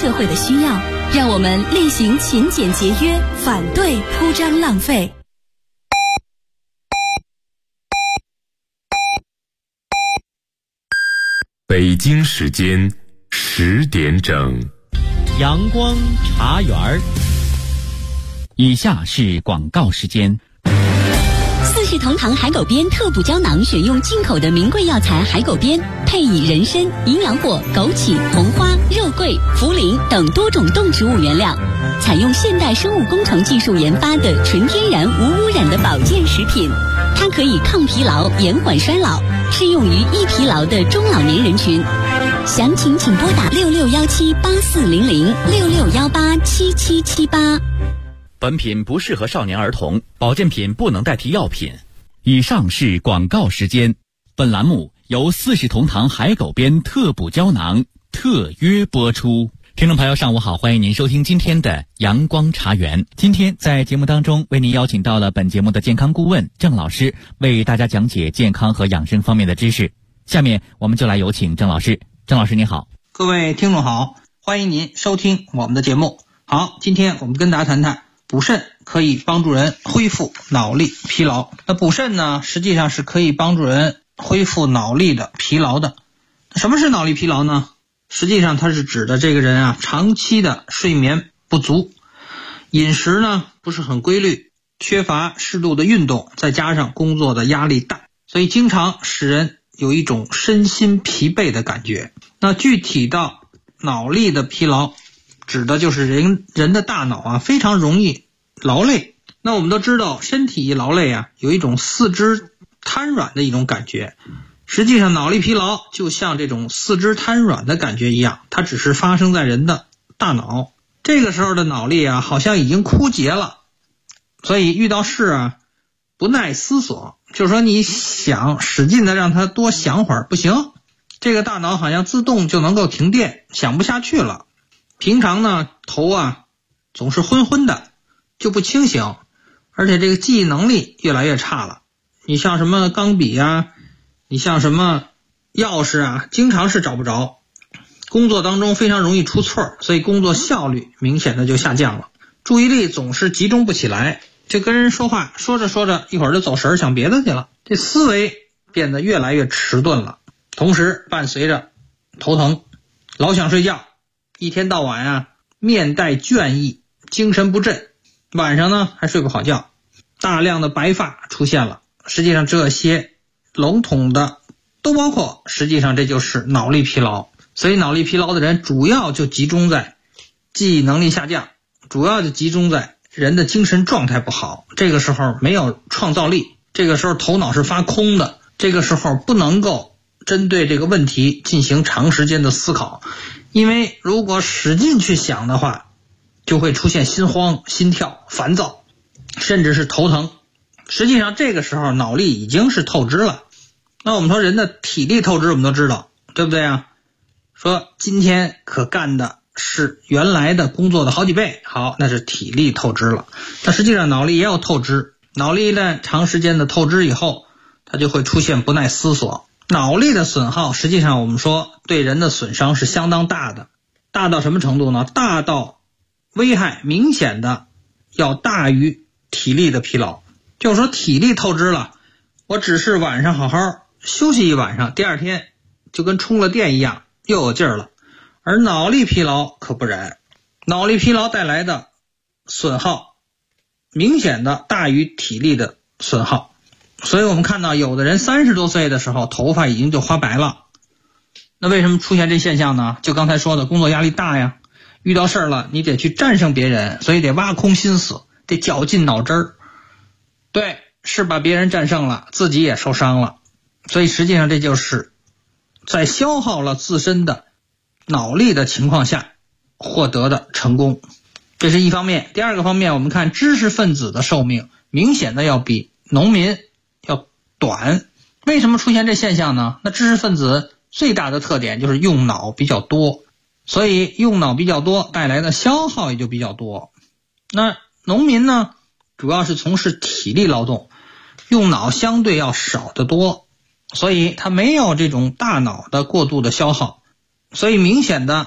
社会的需要，让我们厉行勤俭节约，反对铺张浪费。 北京时间10点整， 阳光茶园儿。以下是广告时间。 四世同堂海狗鞭特补胶囊选用进口的名贵药材海狗鞭，配以人参、营养果、枸杞、红花、肉桂、茯苓等多种动植物原料，采用现代生物工程技术研发的纯天然无污染的保健食品。它可以抗疲劳、延缓衰老，适用于易疲劳的中老年人群。详情请拨打66178400 66187778。 本品不适合少年儿童，保健品不能代替药品。以上是广告时间。本栏目由四世同堂海狗鞭特补胶囊特约播出。听众朋友上午好，欢迎您收听今天的阳光茶园。今天在节目当中为您邀请到了本节目的健康顾问郑老师，为大家讲解健康和养生方面的知识。下面我们就来有请郑老师。郑老师您好。 各位听众好，欢迎您收听我们的节目。好，今天我们跟大家谈谈补肾可以帮助人恢复脑力疲劳。那补肾呢，实际上是可以帮助人恢复脑力的疲劳的。什么是脑力疲劳呢？实际上它是指的这个人啊，长期的睡眠不足，饮食呢不是很规律，缺乏适度的运动，再加上工作的压力大，所以经常使人有一种身心疲惫的感觉。那具体到脑力的疲劳，指的就是人的大脑啊非常容易劳累。那我们都知道，身体一劳累啊，有一种四肢瘫软的一种感觉。实际上脑力疲劳就像这种四肢瘫软的感觉一样，它只是发生在人的大脑。这个时候的脑力啊好像已经枯竭了，所以遇到事啊不耐思索，就是说你想使劲的让它多想会儿不行，这个大脑好像自动就能够停电，想不下去了。平常呢头啊总是昏昏的，就不清醒，而且这个记忆能力越来越差了。你像什么钢笔啊，你像什么钥匙啊，经常是找不着，工作当中非常容易出错，所以工作效率明显的就下降了。注意力总是集中不起来，就跟人说话说着说着一会儿就走神想别的去了，这思维变得越来越迟钝了，同时伴随着头疼，老想睡觉，一天到晚啊面带倦意，精神不振，晚上呢还睡不好觉，大量的白发出现了。实际上这些笼统的都包括，实际上这就是脑力疲劳。所以脑力疲劳的人主要就集中在记忆能力下降，主要就集中在人的精神状态不好，这个时候没有创造力，这个时候头脑是发空的，这个时候不能够针对这个问题进行长时间的思考。因为如果使劲去想的话，就会出现心慌、心跳、烦躁，甚至是头疼。实际上这个时候脑力已经是透支了。那我们说人的体力透支我们都知道，对不对啊？说今天可干的是原来的工作的好几倍，好，那是体力透支了。但实际上脑力也有透支，脑力一旦长时间的透支以后，它就会出现不耐思索。脑力的损耗实际上我们说对人的损伤是相当大的，大到什么程度呢？大到危害明显的要大于体力的疲劳。就是说体力透支了，我只是晚上好好休息一晚上，第二天就跟充了电一样又有劲儿了。而脑力疲劳可不然，脑力疲劳带来的损耗明显的大于体力的损耗。所以我们看到有的人30多岁的时候头发已经就花白了，那为什么出现这现象呢？就刚才说的工作压力大呀，遇到事儿了你得去战胜别人，所以得挖空心思，得绞尽脑汁儿。对，是把别人战胜了，自己也受伤了，所以实际上这就是在消耗了自身的脑力的情况下获得的成功，这是一方面。第二个方面，我们看知识分子的寿命明显的要比农民要短。为什么出现这现象呢？那知识分子最大的特点就是用脑比较多，所以用脑比较多带来的消耗也就比较多。那农民呢主要是从事体力劳动，用脑相对要少得多，所以它没有这种大脑的过度的消耗，所以明显的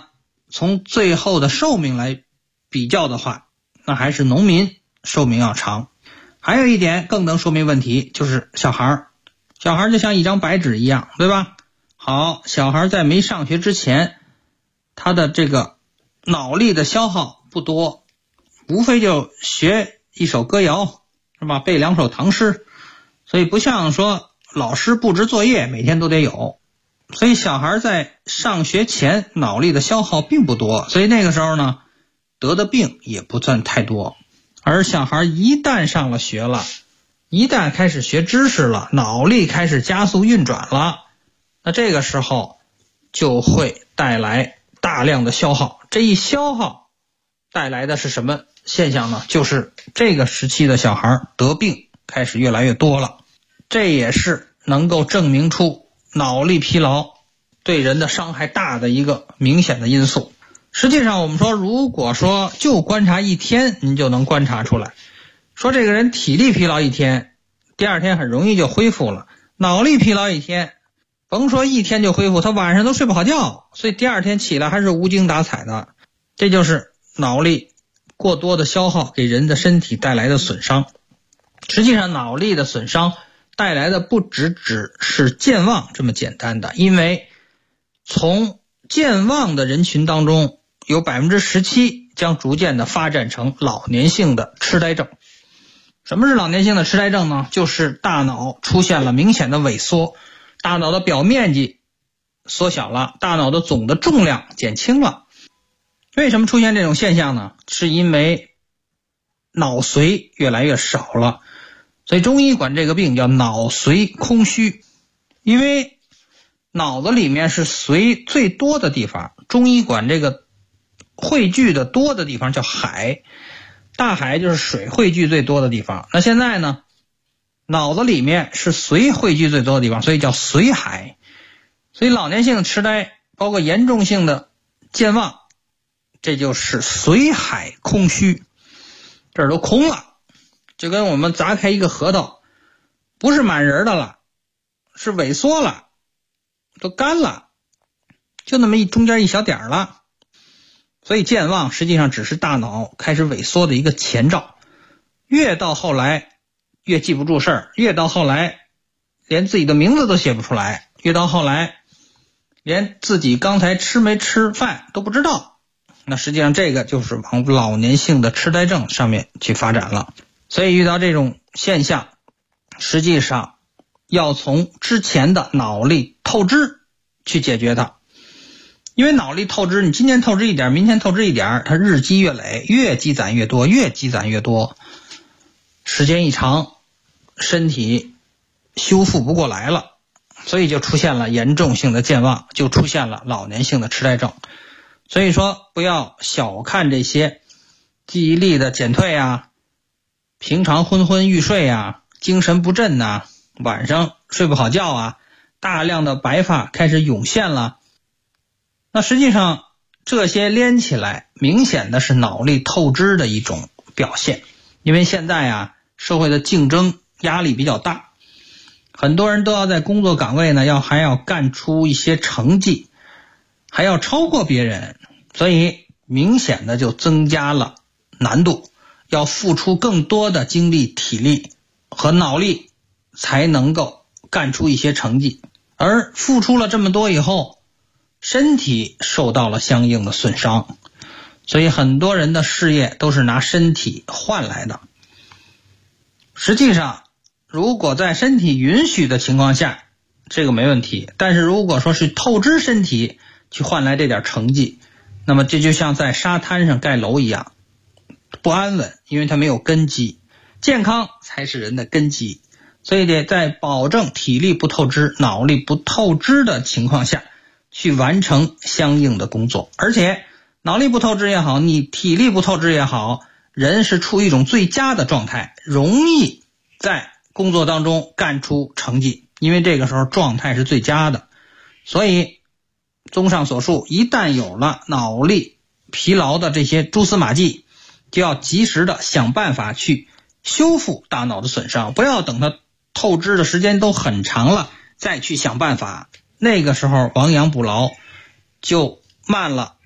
从最后的寿命来比较的话，那还是农民寿命要长。还有一点更能说明问题，就是小孩就像一张白纸一样，对吧？好，小孩在没上学之前，他的这个脑力的消耗不多，无非就学一首歌谣，是吧？背2首唐诗，所以不像说老师布置作业每天都得有，所以小孩在上学前脑力的消耗并不多，所以那个时候呢，得的病也不算太多。而小孩一旦上了学了，一旦开始学知识了，脑力开始加速运转了，那这个时候就会带来大量的消耗。这一消耗带来的是什么现象呢？就是这个时期的小孩得病开始越来越多了。这也是能够证明出脑力疲劳对人的伤害大的一个明显的因素。实际上我们说，如果说就观察一天，您就能观察出来，说这个人体力疲劳一天，第二天很容易就恢复了。脑力疲劳一天，甭说一天就恢复，他晚上都睡不好觉，所以第二天起来还是无精打采的。这就是脑力过多的消耗给人的身体带来的损伤。实际上脑力的损伤带来的不只是健忘这么简单的，因为从健忘的人群当中有 17% 将逐渐的发展成老年性的痴呆症。什么是老年性的痴呆症呢？就是大脑出现了明显的萎缩，大脑的表面积缩小了，大脑的总的重量减轻了。为什么出现这种现象呢？是因为脑髓越来越少了，所以中医管这个病叫脑髓空虚。因为脑子里面是髓最多的地方，中医管这个汇聚的多的地方叫海，大海就是水汇聚最多的地方。那现在呢，脑子里面是髓汇聚最多的地方，所以叫髓海。所以老年性的痴呆包括严重性的健忘，这就是髓海空虚，这儿都空了，就跟我们砸开一个核桃，不是满人的了，是萎缩了，都干了，就那么中间一小点了。所以健忘实际上只是大脑开始萎缩的一个前兆，越到后来越记不住事儿，越到后来连自己的名字都写不出来，越到后来连自己刚才吃没吃饭都不知道。那实际上这个就是往老年性的痴呆症上面去发展了。所以遇到这种现象，实际上要从之前的脑力透支去解决它。因为脑力透支，你今天透支一点，明天透支一点，它日积月累，越积攒越多，越积攒越多，时间一长，身体修复不过来了，所以就出现了严重性的健忘，就出现了老年性的痴呆症。所以说不要小看这些记忆力的减退啊，平常昏昏欲睡啊，精神不振啊，晚上睡不好觉啊，大量的白发开始涌现了。那实际上这些连起来明显的是脑力透支的一种表现。因为现在啊，社会的竞争压力比较大，很多人都要在工作岗位呢还要干出一些成绩，还要超过别人，所以明显的就增加了难度，要付出更多的精力、体力和脑力才能够干出一些成绩。而付出了这么多以后，身体受到了相应的损伤，所以很多人的事业都是拿身体换来的。实际上如果在身体允许的情况下，这个没问题，但是如果说是透支身体去换来这点成绩，那么这就像在沙滩上盖楼一样，不安稳，因为它没有根基。健康才是人的根基，所以得在保证体力不透支、脑力不透支的情况下去完成相应的工作。而且脑力不透支也好，你体力不透支也好，人是处于一种最佳的状态，容易在工作当中干出成绩，因为这个时候状态是最佳的。所以综上所述，一旦有了脑力疲劳的这些蛛丝马迹，就要及时的想办法去修复大脑的损伤，不要等它透支的时间都很长了再去想办法，那个时候亡羊补牢就慢了，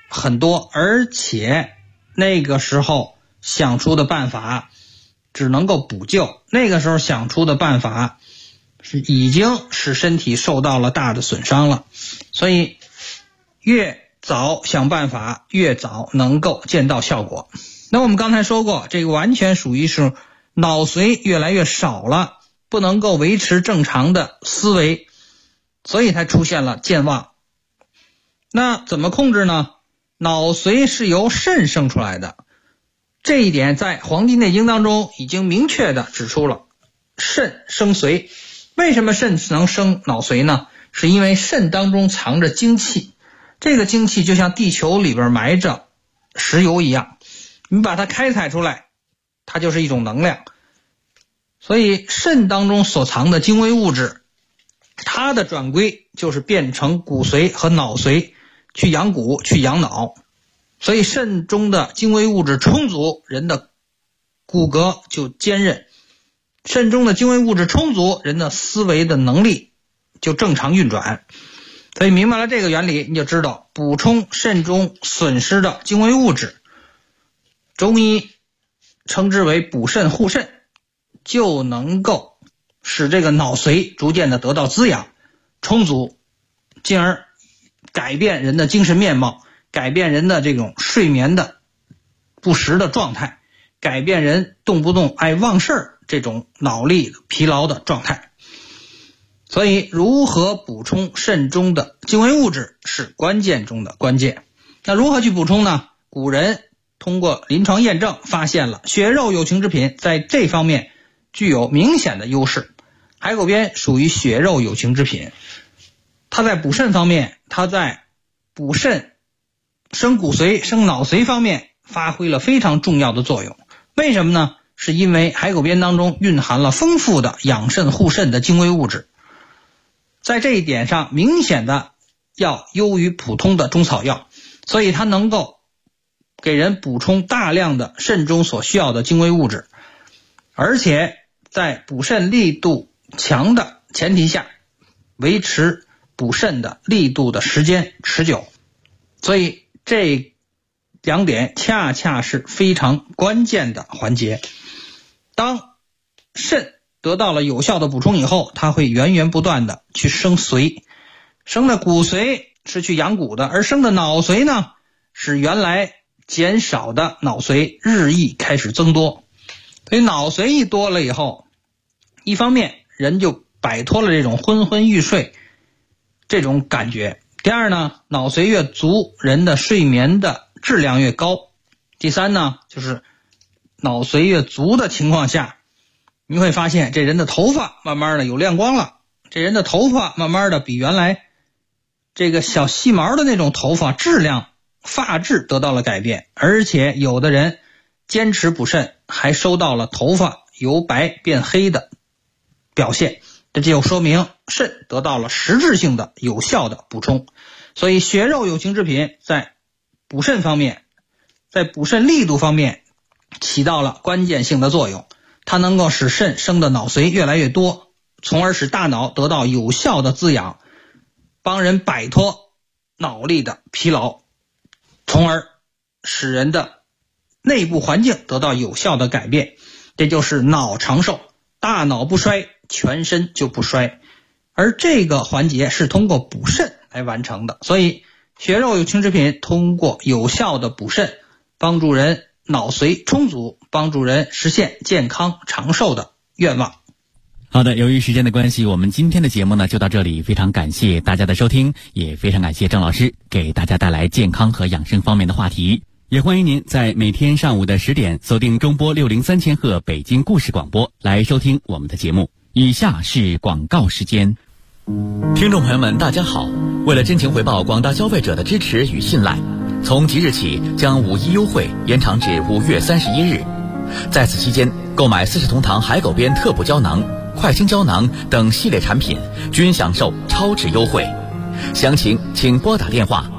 很多，而且那个时候想出的办法只能够补救，那个时候想出的办法是已经使身体受到了大的损伤了，所以越早想办法越早能够见到效果。那我们刚才说过，这个完全属于是脑髓越来越少了，不能够维持正常的思维，所以才出现了健忘。那怎么控制呢？脑髓是由肾生出来的，这一点在《黄帝内经》当中已经明确的指出了，肾生髓。为什么肾能生脑髓呢？是因为肾当中藏着精气，这个精气就像地球里边埋着石油一样，你把它开采出来，它就是一种能量。所以肾当中所藏的精微物质，它的转归就是变成骨髓和脑髓，去养骨去养脑。所以肾中的精微物质充足，人的骨骼就坚韧，肾中的精微物质充足，人的思维的能力就正常运转。所以明白了这个原理，你就知道补充肾中损失的精微物质，中医称之为补肾护肾，就能够使这个脑髓逐渐的得到滋养充足，进而改变人的精神面貌，改变人的这种睡眠的不实的状态，改变人动不动爱忘事儿这种脑力疲劳的状态。所以如何补充肾中的精微物质是关键中的关键。那如何去补充呢？古人通过临床验证发现了血肉有情之品在这方面具有明显的优势。海狗鞭属于血肉有情之品，它在补肾方面，它在补肾生骨髓生脑髓方面发挥了非常重要的作用。为什么呢？是因为海狗鞭当中蕴含了丰富的养肾护肾的精微物质，在这一点上明显的要优于普通的中草药，所以它能够给人补充大量的肾中所需要的精微物质，而且在补肾力度强的前提下，维持补肾的力度的时间持久。所以这两点恰恰是非常关键的环节。当肾得到了有效的补充以后，它会源源不断的去生髓，生的骨髓是去养骨的，而生的脑髓呢，使原来减少的脑髓日益开始增多。所以脑髓一多了以后，一方面人就摆脱了这种昏昏欲睡这种感觉，第二呢，脑髓越足，人的睡眠的质量越高。第三呢，就是脑髓越足的情况下，你会发现这人的头发慢慢的有亮光了，这人的头发慢慢的比原来这个小细毛的那种头发质量发质得到了改变，而且有的人坚持补肾还收到了头发由白变黑的表现，这就说明肾得到了实质性的有效的补充。所以血肉有情之品在补肾方面，在补肾力度方面起到了关键性的作用，它能够使肾生的脑髓越来越多，从而使大脑得到有效的滋养，帮人摆脱脑力的疲劳，从而使人的内部环境得到有效的改变。这就是脑长寿，大脑不衰，全身就不衰。而这个环节是通过补肾来完成的，所以血肉有情之品通过有效的补肾，帮助人脑髓充足，帮助人实现健康长寿的愿望。 好的，由于时间的关系，我们今天的节目呢就到这里，非常感谢大家的收听，也非常感谢郑老师给大家带来健康和养生方面的话题。也欢迎您在每天上午的10点锁定中波603千赫北京故事广播来收听我们的节目。以下是广告时间。听众朋友们大家好，为了真情回报广大消费者的支持与信赖，从即日起将5·1优惠延长至5月31日。在此期间，购买40同堂海狗鞭特补胶囊、快清胶囊等系列产品均享受超值优惠。详情请拨打电话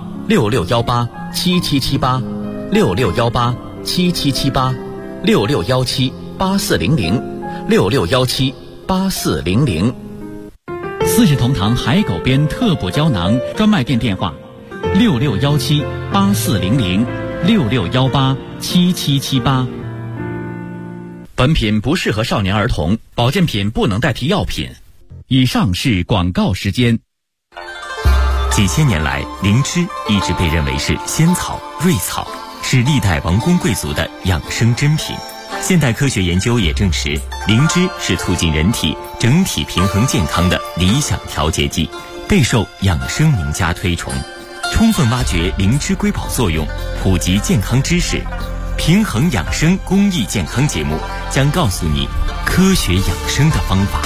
66187778、66187778、66178400、66178400。40同堂海狗鞭特补胶囊专卖店电话：6617 840066187778。本品不适合少年儿童，保健品不能代替药品。以上是广告时间。 几千年来，灵芝一直被认为是仙草、瑞草，是历代王公贵族的养生珍品。现代科学研究也证实，灵芝是促进人体整体平衡健康的理想调节剂，备受养生名家推崇。充分挖掘灵芝瑰宝作用，普及健康知识，平衡养生公益健康节目将告诉你科学养生的方法。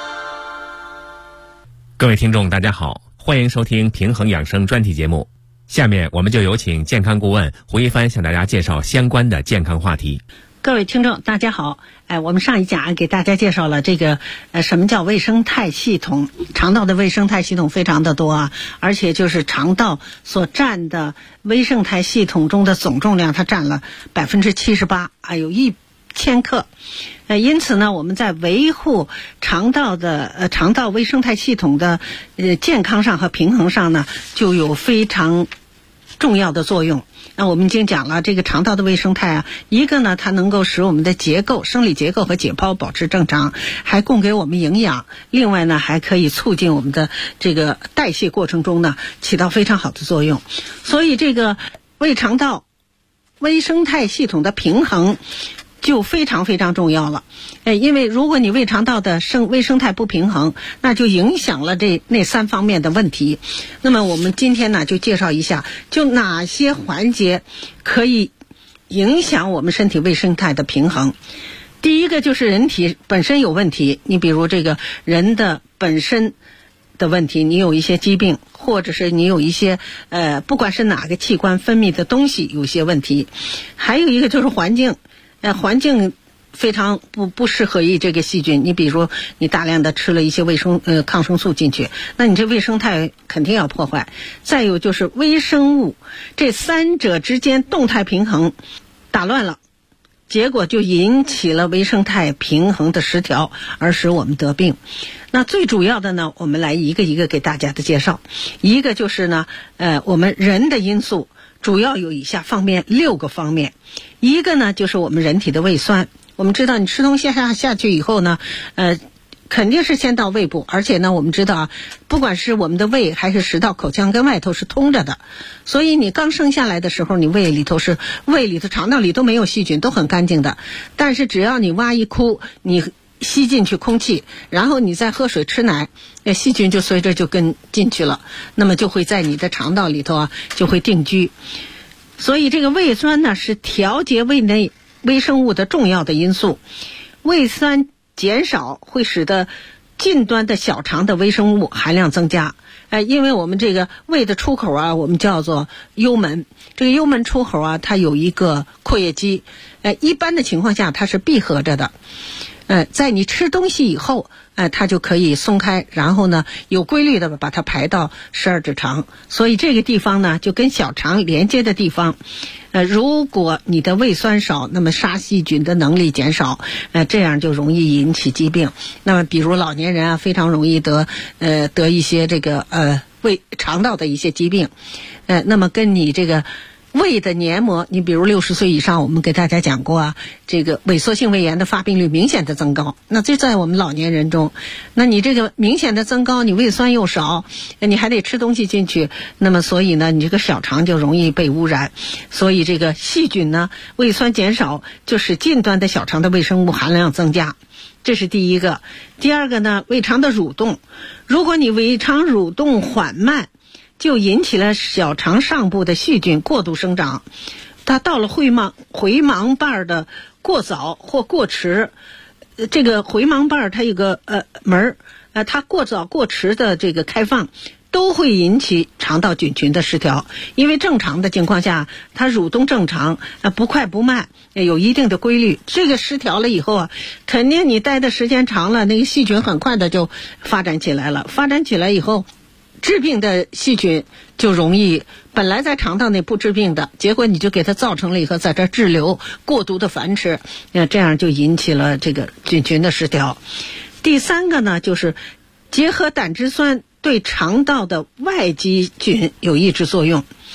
各位听众大家好，欢迎收听平衡养生专题节目。下面我们就有请健康顾问胡一帆向大家介绍相关的健康话题。 各位听众大家好，我们上一讲给大家介绍了这个什么叫胃生态系统。肠道的胃生态系统非常的多啊，而且就是肠道所占的胃生态系统中的总重量，它占了78%，有1000克。因此呢，我们在维护肠道胃生态系统的健康上和平衡上呢，就有非常重要的作用。那我们已经讲了，这个肠道的胃生态啊，一个呢，它能够使我们的生理结构和解剖保持正常，还供给我们营养。另外呢，还可以促进我们的这个代谢过程中呢，起到非常好的作用。所以这个肠道胃生态系统的平衡就非常非常重要了。因为如果你胃肠道的胃生态不平衡，那就影响了那3方面的问题。那么我们今天呢，就介绍一下，就哪些环节可以影响我们身体胃生态的平衡。第一个就是人体本身有问题，你比如这个人的本身的问题，你有一些疾病，或者是你有一些不管是哪个器官分泌的东西有些问题。还有一个就是环境非常不适合于这个细菌。你比如你大量的吃了一些抗生素进去，那你这胃生态肯定要破坏。再有就是微生物，这3者之间动态平衡打乱了，结果就引起了胃生态平衡的失调，而使我们得病。那最主要的呢，我们来一个一个给大家的介绍。一个就是呢，我们人的因素主要有以下方面6个方面。一个呢，就是我们人体的胃酸。我们知道你吃东西下去以后呢，肯定是先到胃部，而且呢，我们知道啊，不管是我们的胃还是食道、口腔跟外头是通着的，所以你刚生下来的时候，你胃里头、肠道里都没有细菌，都很干净的。但是只要你挖一窟，你吸进去空气，然后你再喝水吃奶，细菌就随着就跟进去了，那么就会在你的肠道里头啊就会定居。所以这个胃酸呢，是调节胃内微生物的重要的因素。胃酸减少会使得近端的小肠的微生物含量增加。因为我们这个胃的出口啊，我们叫做幽门。这个幽门出口啊，它有一个括约肌，一般的情况下它是闭合着的。在你吃东西以后，它就可以松开，然后呢，有规律的把它排到12指肠。所以这个地方呢，就跟小肠连接的地方。如果你的胃酸少，那么杀细菌的能力减少，这样就容易引起疾病。那么比如老年人啊，非常容易得一些这个肠道的一些疾病。那么跟你这个胃的黏膜，你比如60岁以上，我们给大家讲过啊，这个萎缩性胃炎的发病率明显的增高。那这在我们老年人中，那你这个明显的增高，你胃酸又少，你还得吃东西进去，那么所以呢，你这个小肠就容易被污染。所以这个细菌呢，胃酸减少，就使近端的小肠的微生物含量增加。这是第一个。第二个呢，胃肠的蠕动。如果你胃肠蠕动缓慢，就引起了小肠上部的细菌过度生长。它到了回盲瓣的过早或过迟，这个回盲瓣它有个门它过早过迟的这个开放，都会引起肠道菌群的失调。因为正常的情况下，它蠕动正常，不快不慢，有一定的规律。这个失调了以后啊，肯定你待的时间长了，那个细菌很快的就发展起来了。发展起来以后，致病的细菌就容易本来在肠道内不致病的，结果你就给它造成了以后在这滞留，过度的繁殖，这样就引起了这个菌群的失调。第三个呢，就是结合胆汁酸对肠道的外基菌有抑制作用。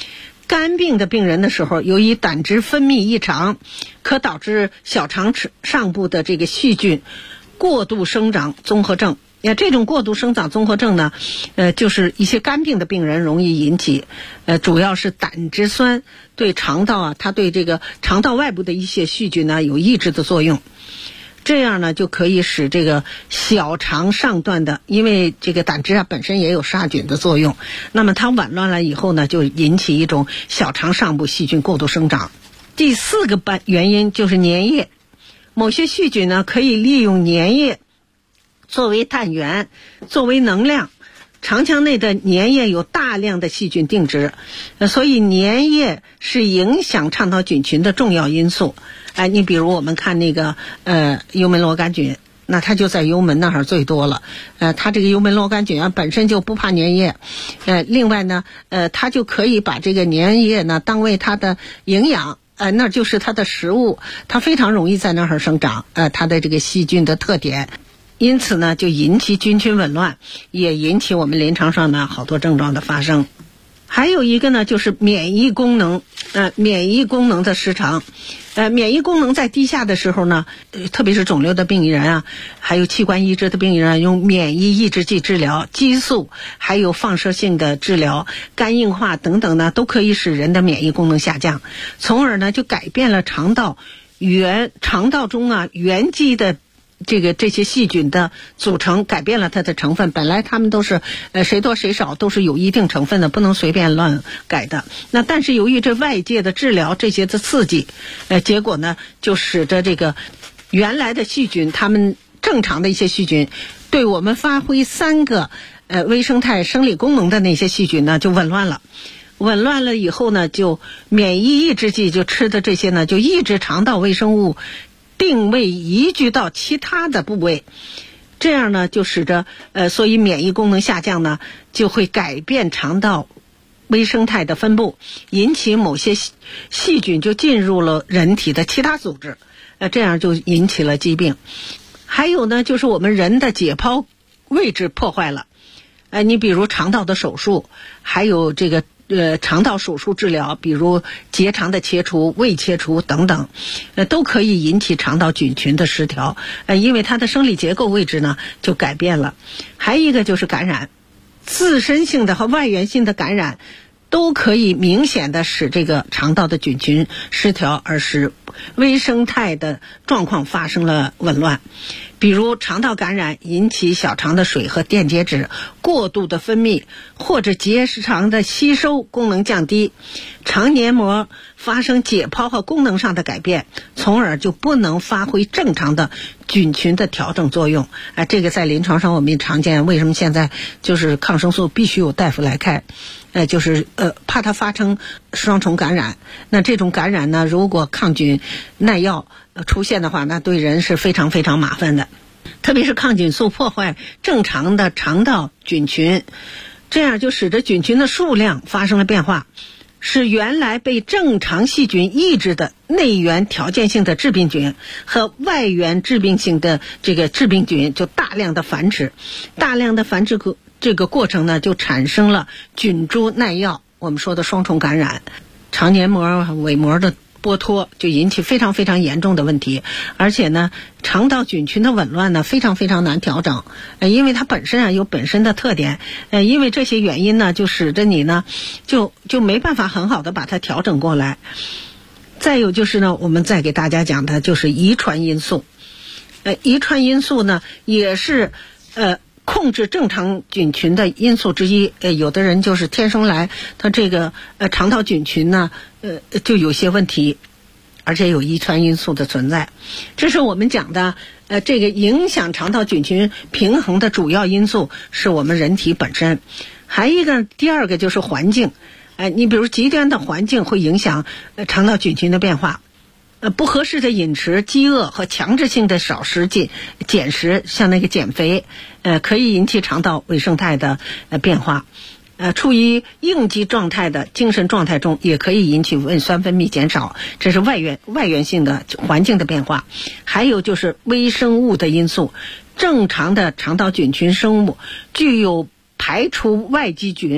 肝病的病人的时候，由于胆汁分泌异常，可导致小肠上部的这个细菌过度生长综合症。这种过度生长综合症呢，就是一些肝病的病人容易引起，主要是胆汁酸对肠道它对这个肠道外部的一些细菌呢有抑制的作用。这样呢就可以使这个小肠上段的，因为这个胆汁本身也有杀菌的作用，那么它紊乱了以后呢，就引起一种小肠上部细菌过度生长。第4个原因就是粘液，某些细菌呢可以利用粘液作为氮源，作为能量。肠腔内的粘液有大量的细菌定植，所以粘液是影响肠道菌群的重要因素。你比如我们看那个幽门螺杆菌，那它就在幽门那儿最多了。它这个幽门螺杆菌本身就不怕粘液，另外呢，它就可以把这个粘液呢当为它的营养。那就是它的食物，它非常容易在那儿生长。它的这个细菌的特点。因此呢，就引起菌群紊乱，也引起我们临床上呢好多症状的发生。还有一个呢，就是免疫功能，免疫功能的失常。免疫功能在低下的时候呢，特别是肿瘤的病人还有器官移植的病人用免疫抑制剂治疗、激素，还有放射性的治疗、肝硬化等等呢，都可以使人的免疫功能下降，从而呢就改变了肠道中原基的这些细菌的组成，改变了它的成分。本来它们都是谁多谁少都是有一定成分的，不能随便乱改的。那但是由于这外界的治疗这些的刺激，结果呢就使得这个原来的细菌，它们正常的一些细菌对我们发挥3个微生态生理功能的那些细菌呢就紊乱了。紊乱了以后呢，就免疫抑制剂就吃的这些呢，就抑制肠道微生物定位移居到其他的部位，这样呢就使得所以免疫功能下降呢，就会改变肠道微生态的分布，引起某些细菌就进入了人体的其他组织，这样就引起了疾病。还有呢，就是我们人的解剖位置破坏了，你比如肠道的手术，还有这个肠道手术治疗，比如结肠的切除、胃切除等等，都可以引起肠道菌群的失调，因为它的生理结构位置呢就改变了。还一个就是感染，自身性的和外源性的感染都可以明显的使这个肠道的菌群失调，而使微生态的状况发生了紊乱。比如肠道感染引起小肠的水和电解质过度的分泌，或者结肠的吸收功能降低，肠黏膜发生解剖和功能上的改变，从而就不能发挥正常的菌群的调整作用。这个在临床上我们也常见，为什么现在就是抗生素必须有大夫来开，就是怕它发生双重感染。那这种感染呢，如果抗菌耐药出现的话，那对人是非常非常麻烦的。特别是抗菌素破坏正常的肠道菌群，这样就使得菌群的数量发生了变化，使原来被正常细菌抑制的内源条件性的致病菌和外源致病性的这个致病菌就大量的繁殖，这个过程呢就产生了菌株耐药，我们说的双重感染，肠黏膜伪膜的剥脱，就引起非常非常严重的问题。而且呢，肠道菌群的紊乱呢非常非常难调整，因为它本身有本身的特点，因为这些原因呢就使得你呢就没办法很好的把它调整过来。再有就是呢，我们再给大家讲的就是遗传因素。遗传因素呢也是控制正常菌群的因素之一。有的人就是天生来他这个肠道菌群呢就有些问题，而且有遗传因素的存在。这是我们讲的这个影响肠道菌群平衡的主要因素是我们人体本身。还一个第二个就是环境，你比如极端的环境会影响肠道菌群的变化。不合适的饮食、饥饿和强制性的少食减食，像那个减肥，可以引起肠道微生态的变化。处于应激状态的精神状态中，也可以引起胃酸分泌减少，这是外源性的环境的变化。还有就是微生物的因素，正常的肠道菌群生物具有排除外基菌、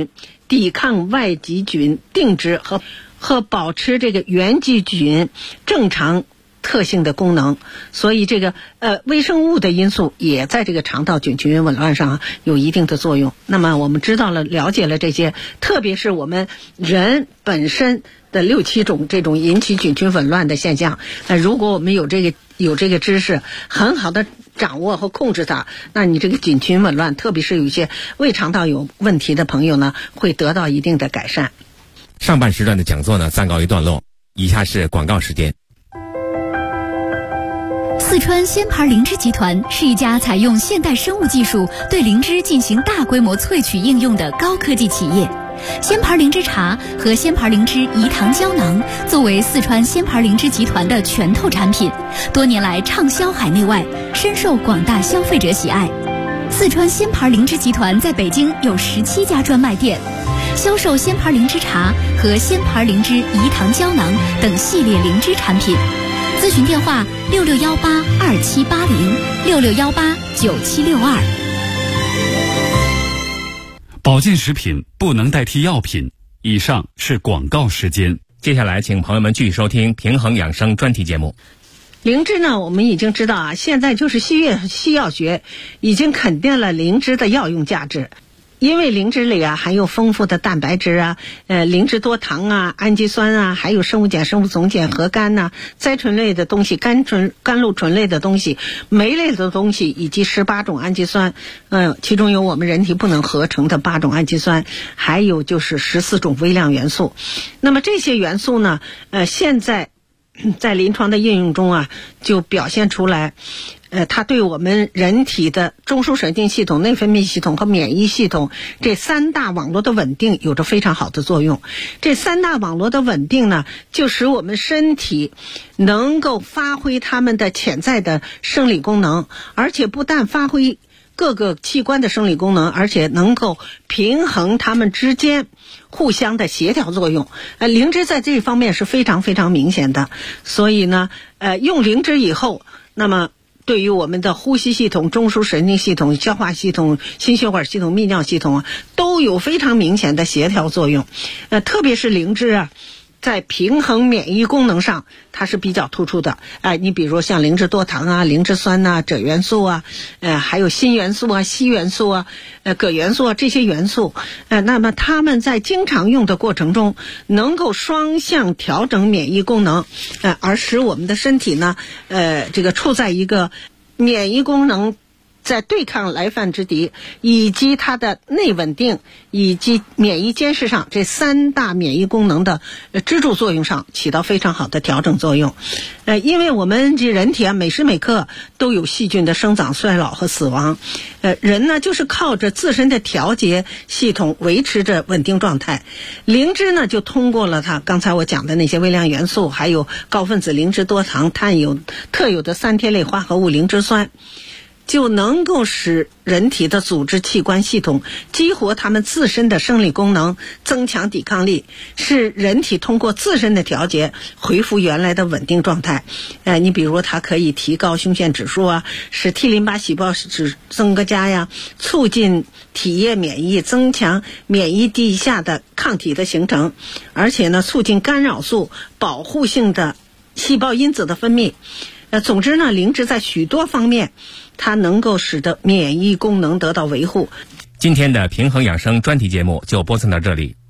抵抗外籍菌定植和保持这个原籍菌正常特性的功能，所以这个微生物的因素也在这个肠道菌群紊乱上有一定的作用。那么我们知道了了解了这些，特别是我们人本身的6、7种这种引起菌群紊乱的现象，如果我们有这个知识，很好的掌握和控制它，那你这个菌群紊乱，特别是有一些胃肠道有问题的朋友呢，会得到一定的改善。 上半时段的讲座呢暂告一段落，以下是广告时间。 四川仙牌灵芝集团是一家采用现代生物技术对灵芝进行大规模萃取应用的高科技企业。仙牌灵芝茶和仙牌灵芝饴糖胶囊作为四川仙牌灵芝集团的拳头产品，多年来畅销海内外，深受广大消费者喜爱。四川仙牌灵芝集团在北京有17家专卖店，销售仙牌灵芝茶和仙牌灵芝饴糖胶囊等系列灵芝产品。咨询电话66182780，66189762。 保健食品不能代替药品。以上是广告时间。 接下来请朋友们继续收听平衡养生专题节目。 灵芝呢，我们已经知道啊，现在就是西药学已经肯定了灵芝的药用价值。因为灵芝里啊含有丰富的蛋白质啊、灵芝多糖啊、氨基酸啊，还有生物碱、生物总碱、核苷呐、甾醇类的东西、甘露醇类的东西、酶类的东西，以及18种氨基酸，其中有我们人体不能合成的8种氨基酸，还有就是14种微量元素。那么这些元素呢，现在在临床的应用中啊，就表现出来。它对我们人体的中枢神经系统、内分泌系统和免疫系统这3大网络的稳定有着非常好的作用。这3大网络的稳定呢，就使我们身体能够发挥它们的潜在的生理功能，而且不但发挥各个器官的生理功能，而且能够平衡它们之间互相的协调作用。灵芝在这方面是非常非常明显的。所以呢，用灵芝以后，那么对于我们的呼吸系统、中枢神经系统、消化系统、心血管系统、泌尿系统啊，都有非常明显的协调作用。特别是灵芝啊，在平衡免疫功能上它是比较突出的。你比如像灵芝多糖啊、灵芝酸呐、锗元素啊，还有锌元素啊、硒元素啊、铬元素啊，这些元素，那么它们在经常用的过程中能够双向调整免疫功能，而使我们的身体呢，这个处在一个免疫功能在对抗来犯之敌，以及它的内稳定以及免疫监视上，这3大免疫功能的支柱作用上起到非常好的调整作用。因为我们这人体啊，每时每刻都有细菌的生长、衰老和死亡，人呢就是靠着自身的调节系统维持着稳定状态。灵芝呢就通过了它刚才我讲的那些微量元素，还有高分子灵芝多糖、碳有特有的3萜类化合物灵芝酸，就能够使人体的组织器官系统激活它们自身的生理功能，增强抵抗力，使人体通过自身的调节恢复原来的稳定状态。你比如它可以提高胸腺指数啊，使 T 淋巴细胞增加呀，促进体液免疫，增强免疫地下的抗体的形成，而且呢促进干扰素保护性的细胞因子的分泌。总之呢，灵芝在许多方面它能够使得免疫功能得到维护。 今天的平衡养生专题节目就播送到这里。